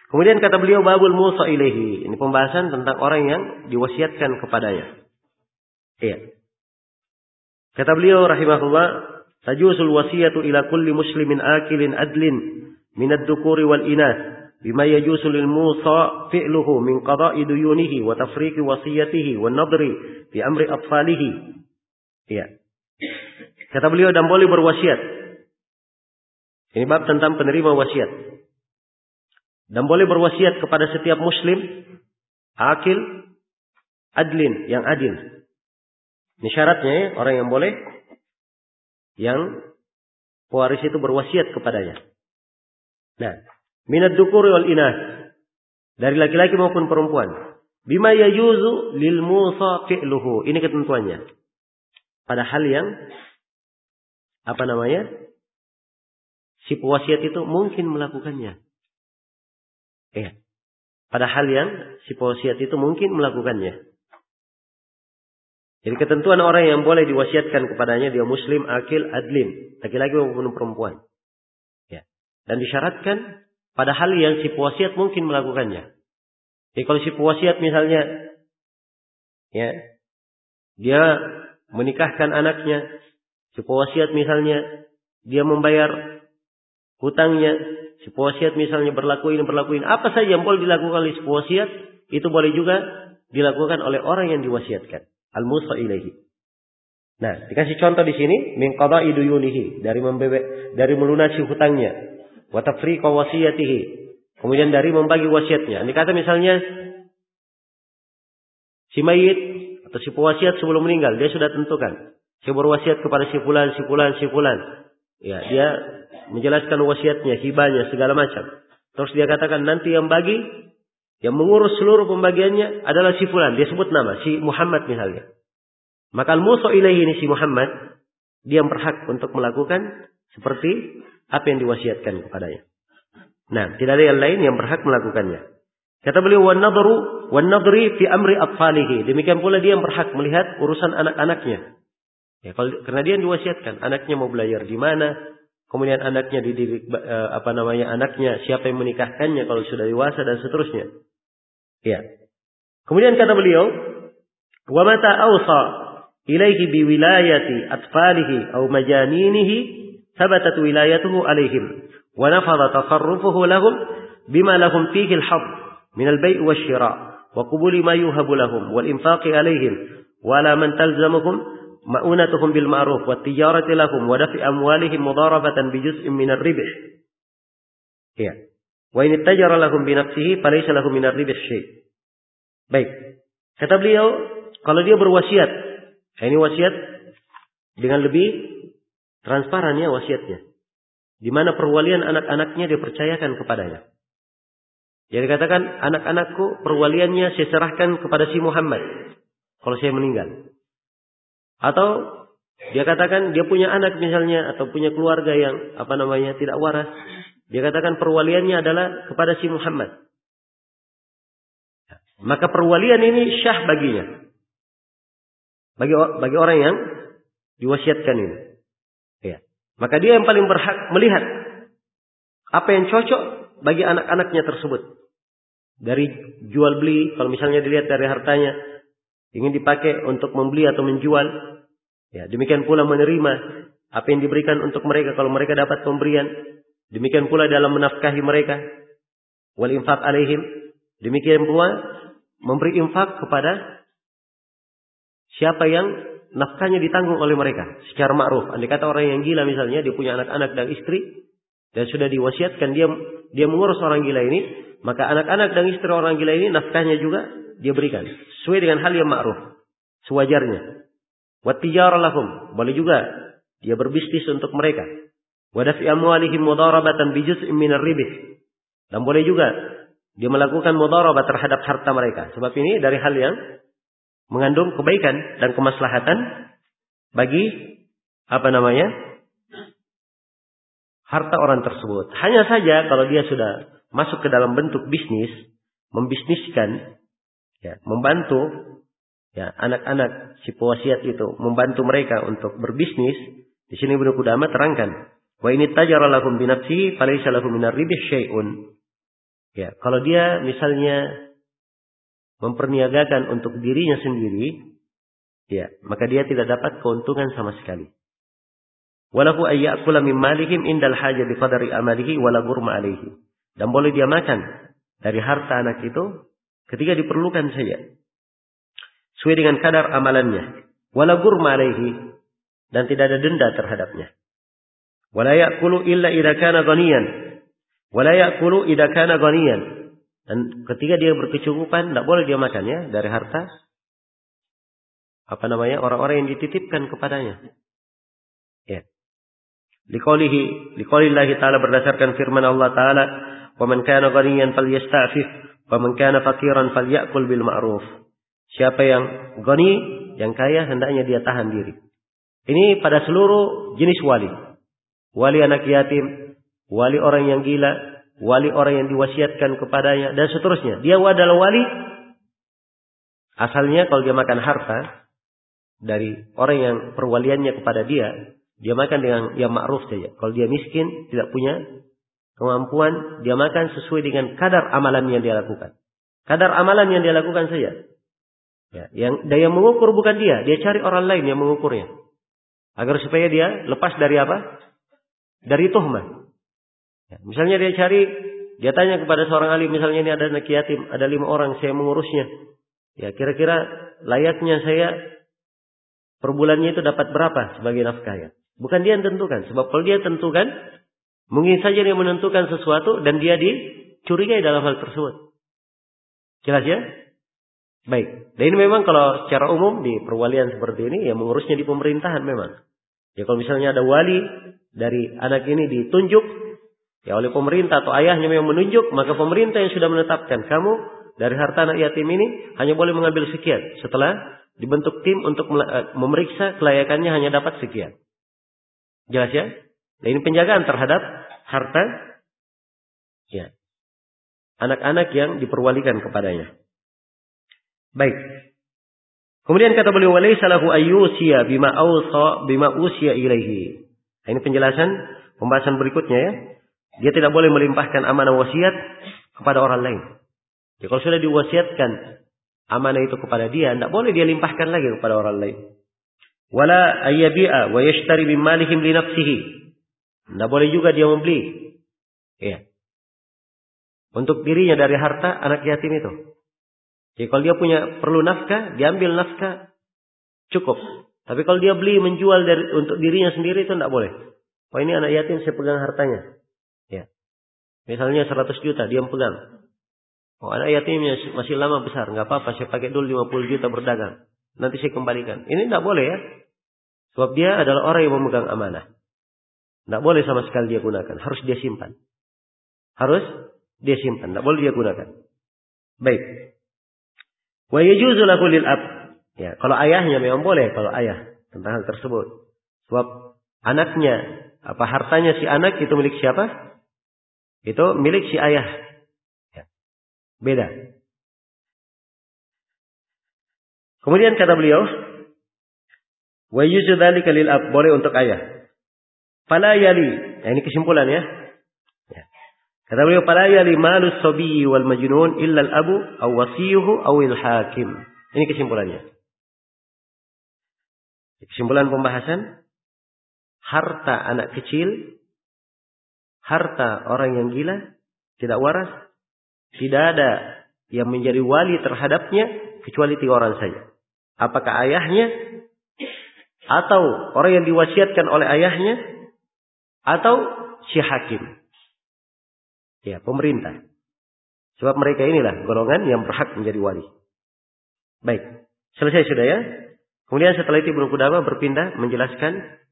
Kemudian kata beliau babul musa ilaihi. Ini pembahasan tentang orang yang diwasiatkan kepadanya. Iya. Kata beliau rahimahullah, tajusul wasiyatu ila kulli muslimin akilin adlin min ad-dukuri wal inath bima yajusu lil musa fi'luhu min qada'i duyunihi wa tafriqi wasiyatihi wa nadri fi amri atfalihi. Iya. Kata beliau dan boleh berwasiat. Ini bab tentang penerima wasiat. Dan boleh berwasiat kepada setiap muslim akil adlin yang adil. Ini syaratnya ya, orang yang boleh yang pewaris itu berwasiat kepadanya. Nah, minad dzukuri wal inath, dari laki-laki maupun perempuan. Bima yajuzu lil musa fi'luhu. Ini ketentuannya. Pada hal yang si pewasiat itu mungkin melakukannya. Pada hal yang si pewasiat itu mungkin melakukannya. Jadi ketentuan orang yang boleh diwasiatkan kepadanya dia muslim, akil, adlin, laki-laki maupun perempuan. Ya. Dan disyaratkan pada hal yang si pewasiat mungkin melakukannya. Jadi kalau si pewasiat misalnya ya, dia menikahkan anaknya, si pewasiat misalnya dia membayar hutangnya, si pewasiat misalnya berlaku ini, apa saja yang boleh dilakukan oleh si pewasiat, itu boleh juga dilakukan oleh orang yang diwasiatkan. Al-musa ilaihi. Nah, dikasih contoh di sini min qada'i duyunihi, dari melunasi hutangnya, wa tafriqa wasiyatihi, kemudian dari membagi wasiatnya. Ini kata misalnya si mayit atau si pewasiat sebelum meninggal dia sudah tentukan, saya berwasiat kepada si fulan. Ya, dia menjelaskan wasiatnya, hibahnya, segala macam. Terus dia katakan nanti yang mengurus seluruh pembagiannya adalah si fulan. Dia sebut nama, si Muhammad misalnya. Maka al-musa ilaihi ini si Muhammad, dia berhak untuk melakukan seperti apa yang diwasiatkan kepadanya. Nah, tidak ada yang lain yang berhak melakukannya. Kata beliau, wan nadri fi amri atfalihi. Demikian pula dia yang berhak melihat urusan anak-anaknya. Ya, karena dia yang diwasiatkan, anaknya mau belajar di mana, kemudian anaknya dididik anaknya siapa yang menikahkannya kalau sudah dewasa dan seterusnya. Ya. Kemudian kata beliau, wa mata awsa ilaihi bi wilayati atfalihi aw majaninihi thabatat wilayatuhu alaihim wa nafadha tasarrufuhu lahum bima lahum fihi al-hadd min al-bay' wash-shira' wa qubuli ma yuhabu lahum wal infaqi alaihim wa la man talzamuhum ma'unatuhum bil ma'ruf wa tijarati lahum wa dafi amwalihim mudarabatan bi juz'in min ar-ribh. Ya. Wa in tajara lahum bi nafsihi falaysa lahum min ar-ribh syai'. Baik. Kata beliau, kalau dia berwasiat, ini wasiat dengan lebih transparan ya wasiatnya. Di mana perwalian anak-anaknya dipercayakan kepadanya. Jadi katakan anak-anakku perwaliannya saya serahkan kepada si Muhammad kalau saya meninggal. Atau dia katakan dia punya anak misalnya atau punya keluarga yang tidak waras. Dia katakan perwaliannya adalah kepada si Muhammad. Maka perwalian ini syah baginya. Bagi orang yang diwasiatkan ini. Ya. Maka dia yang paling berhak melihat apa yang cocok bagi anak-anaknya tersebut. Dari jual beli, kalau misalnya dilihat dari hartanya, ingin dipakai untuk membeli atau menjual. Ya, demikian pula menerima apa yang diberikan untuk mereka kalau mereka dapat pemberian. Demikian pula dalam menafkahi mereka. Wal infaq alaihim. Demikian pula memberi infak kepada siapa yang nafkahnya ditanggung oleh mereka secara ma'ruf. Andai kata orang yang gila misalnya, dia punya anak-anak dan istri dan sudah diwasiatkan dia mengurus orang gila ini, maka anak-anak dan istri orang gila ini nafkahnya juga dia berikan sesuai dengan hal yang ma'ruf, sewajarnya. Wa tijara lahum, boleh juga dia berbisnis untuk mereka. Wa dafi amwalihim mudarabatan bi juz'in min ar-ribh. Dan boleh juga dia melakukan mudharabah terhadap harta mereka. Sebab ini dari hal yang mengandung kebaikan dan kemaslahatan bagi harta orang tersebut. Hanya saja kalau dia sudah masuk ke dalam bentuk bisnis, membisniskan, ya, membantu ya anak-anak si pewasiat itu, membantu mereka untuk berbisnis. Di sini Ibnu Qudamah terangkan, wa ini tajara lahum bi nafsihi falaysa lahum min ar-ribh syai'un. Ya, kalau dia misalnya memperniagakan untuk dirinya sendiri, ya, maka dia tidak dapat keuntungan sama sekali. Walahu ayyakula min malihim indal haja biqadari amalihi wala ghurma alaihi. Dan boleh dia makan dari harta anak itu ketika diperlukan saja, sesuai dengan kadar amalannya. Wala ghurma alaihi, dan tidak ada denda terhadapnya. Wala ya'kulu illa idza kana ghaniyan. Wala ya'kulu idza kana ghaniyan. Dan ketika dia berkecukupan, tidak boleh dia makan ya dari harta orang-orang yang dititipkan kepadanya. Ya. Liqaulillahi ta'ala, berdasarkan firman Allah Ta'ala, "Wa man kana ghaniyan falyasta'fif, wa man kana faqiran falyakul bil ma'ruf." Siapa yang ghani, yang kaya, hendaknya dia tahan diri. Ini pada seluruh jenis wali. Wali anak yatim, wali orang yang gila, wali orang yang diwasiatkan kepadanya, dan seterusnya. Dia adalah wali. Asalnya kalau dia makan harta dari orang yang perwaliannya kepada dia makan dengan yang ma'ruf saja. Kalau dia miskin, tidak punya kemampuan, dia makan sesuai dengan kadar amalan yang dia lakukan. Kadar amalan yang dia lakukan saja. Ya, yang mengukur bukan dia cari orang lain yang mengukurnya. Agar supaya dia lepas dari apa? Dari tuhmah. Ya, misalnya dia tanya kepada seorang alim, misalnya ini ada anak yatim, ada 5 orang, saya mengurusnya. Ya, kira-kira layaknya saya per bulannya itu dapat berapa sebagai nafkah ya? Bukan dia yang tentukan. Sebab kalau dia tentukan, mungkin saja dia menentukan sesuatu dan dia dicurigai dalam hal tersebut. Jelas ya? Baik. Dan ini memang kalau secara umum di perwalian seperti ini, ya mengurusnya di pemerintahan memang. Ya kalau misalnya ada wali dari anak ini ditunjuk ya oleh pemerintah atau ayahnya memang menunjuk, maka pemerintah yang sudah menetapkan kamu dari harta anak yatim ini hanya boleh mengambil sekian. Setelah dibentuk tim untuk memeriksa kelayakannya hanya dapat sekian. Jelas ya? Dan ini penjagaan terhadap harta ya anak-anak yang diperwalikan kepadanya. Baik. Kemudian kata beliau, walaysa lahu ayyusiya bima usiya ilaihi. Ini penjelasan pembahasan berikutnya ya. Dia tidak boleh melimpahkan amanah wasiat kepada orang lain. Ya, kalau sudah diwasiatkan amanah itu kepada dia, tidak boleh dia limpahkan lagi kepada orang lain. Wala ayyabi'a wa yashtari min malihim li nafsihi. Tidak boleh juga dia membeli. Ya. Untuk dirinya dari harta anak yatim itu. Jadi kalau dia perlu nafkah, dia ambil nafkah cukup. Tapi kalau dia beli menjual untuk dirinya sendiri itu tidak boleh. Oh ini anak yatim saya pegang hartanya. Ya. Misalnya 100 juta dia pegang. Oh anak yatimnya masih lama besar, nggak apa-apa saya pakai dulu 50 juta berdagang. Nanti saya kembalikan. Ini tidak boleh ya. Sebab dia adalah orang yang memegang amanah. Tidak boleh sama sekali dia gunakan. Harus dia simpan. Tidak boleh dia gunakan. Baik. Wa yajuzu lahu lil ab. Ya, kalau ayahnya memang boleh kalau ayah tentang hal tersebut. Sebab anaknya, hartanya si anak itu milik siapa? Itu milik si ayah. Ya. Beda. Kemudian kata beliau, wa yajuzu dzalika lil ab, boleh untuk ayah. Fala yali. Nah, ini kesimpulan ya. Kata beliau, fala yali malus sabiyyi wal majnun illa al-abu aw wasiyuhu aw al-hakim. Ini kesimpulannya. Kesimpulan pembahasan, harta anak kecil, harta orang yang gila, tidak waras, tidak ada yang menjadi wali terhadapnya kecuali 3 orang saja. Apakah ayahnya, atau orang yang diwasiatkan oleh ayahnya, atau si hakim. Ya, pemerintah. Sebab mereka inilah golongan yang berhak menjadi wali. Baik. Selesai sudah ya. Kemudian setelah itu Ibnu Qudamah berpindah menjelaskan